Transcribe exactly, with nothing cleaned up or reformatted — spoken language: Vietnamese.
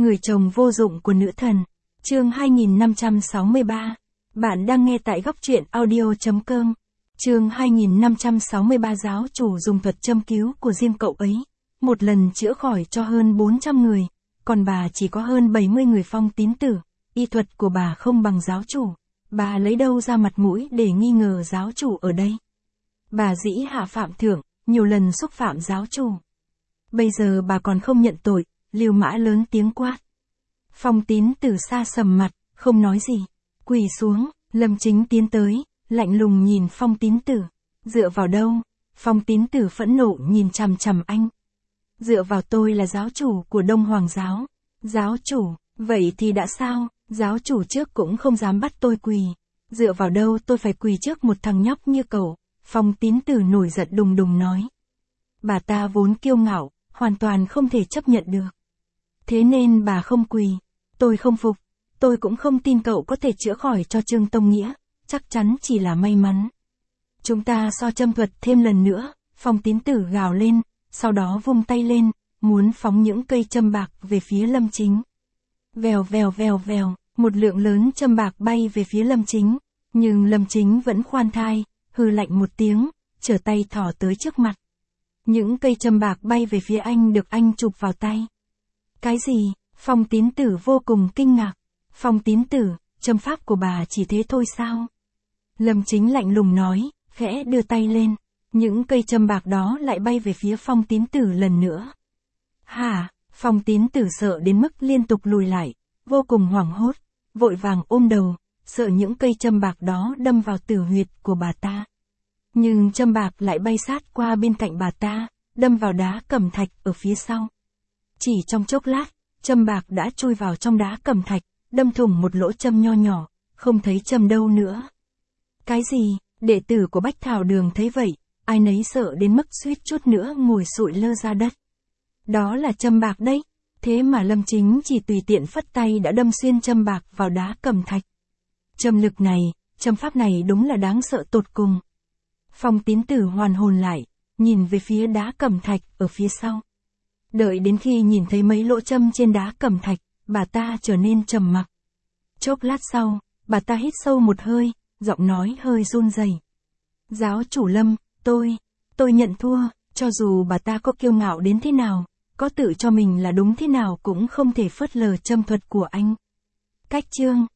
Người chồng vô dụng của nữ thần. Chương hai nghìn năm trăm sáu mươi ba. Bạn đang nghe tại góc truyện audio.com. Chương hai nghìn năm trăm sáu mươi ba. Giáo chủ dùng thuật châm cứu của riêng cậu ấy. Một lần chữa khỏi cho hơn bốn trăm người. Còn bà chỉ có hơn bảy mươi người phong tín tử. Y thuật của bà không bằng giáo chủ. Bà lấy đâu ra mặt mũi để nghi ngờ giáo chủ ở đây? Bà dĩ hạ phạm thượng, nhiều lần xúc phạm giáo chủ. Bây giờ bà còn không nhận tội. Liêu Mã lớn tiếng quát. Phong tín tử xa sầm mặt, không nói gì. Quỳ xuống, Lâm Chính tiến tới, lạnh lùng nhìn Phong tín tử. Dựa vào đâu? Phong tín tử phẫn nộ nhìn chằm chằm anh. Dựa vào tôi là giáo chủ của Đông Hoàng giáo. Giáo chủ, vậy thì đã sao? Giáo chủ trước cũng không dám bắt tôi quỳ. Dựa vào đâu tôi phải quỳ trước một thằng nhóc như cậu? Phong tín tử nổi giận đùng đùng nói. Bà ta vốn kiêu ngạo, hoàn toàn không thể chấp nhận được. Thế nên bà không quỳ. Tôi không phục. Tôi cũng không tin cậu có thể chữa khỏi cho Trương Tông Nghĩa. Chắc chắn chỉ là may mắn. Chúng ta so châm thuật thêm lần nữa. Phong tín tử gào lên, sau đó vung tay lên, muốn phóng những cây châm bạc về phía Lâm Chính. Vèo vèo vèo vèo, một lượng lớn châm bạc bay về phía Lâm Chính. Nhưng Lâm Chính vẫn khoan thai, hừ lạnh một tiếng, trở tay thỏ tới trước mặt. Những cây châm bạc bay về phía anh được anh chụp vào tay. Cái gì? Phong tín tử vô cùng kinh ngạc. Phong tín tử, châm pháp của bà chỉ thế thôi sao? Lâm Chính lạnh lùng nói, khẽ đưa tay lên. Những cây châm bạc đó lại bay về phía Phong tín tử lần nữa. Hả? Phong tín tử sợ đến mức liên tục lùi lại, vô cùng hoảng hốt, vội vàng ôm đầu, sợ những cây châm bạc đó đâm vào tử huyệt của bà ta. Nhưng châm bạc lại bay sát qua bên cạnh bà ta, đâm vào đá cẩm thạch ở phía sau. Chỉ trong chốc lát, châm bạc đã chui vào trong đá cẩm thạch, đâm thủng một lỗ châm nho nhỏ, không thấy châm đâu nữa. Cái gì? Đệ tử của Bách Thảo Đường thấy vậy, ai nấy sợ đến mức suýt chút nữa ngồi sụi lơ ra đất. Đó là châm bạc đấy, thế mà Lâm Chính chỉ tùy tiện phất tay đã đâm xuyên châm bạc vào đá cẩm thạch. Châm lực này, châm pháp này đúng là đáng sợ tột cùng. Phong tín tử hoàn hồn lại, nhìn về phía đá cẩm thạch ở phía sau. Đợi đến khi nhìn thấy mấy lỗ châm trên đá cẩm thạch, bà ta trở nên trầm mặc. Chốc lát sau, bà ta hít sâu một hơi, giọng nói hơi run rẩy. Giáo chủ Lâm, tôi, tôi nhận thua, cho dù bà ta có kiêu ngạo đến thế nào, có tự cho mình là đúng thế nào cũng không thể phớt lờ châm thuật của anh. Cách chương.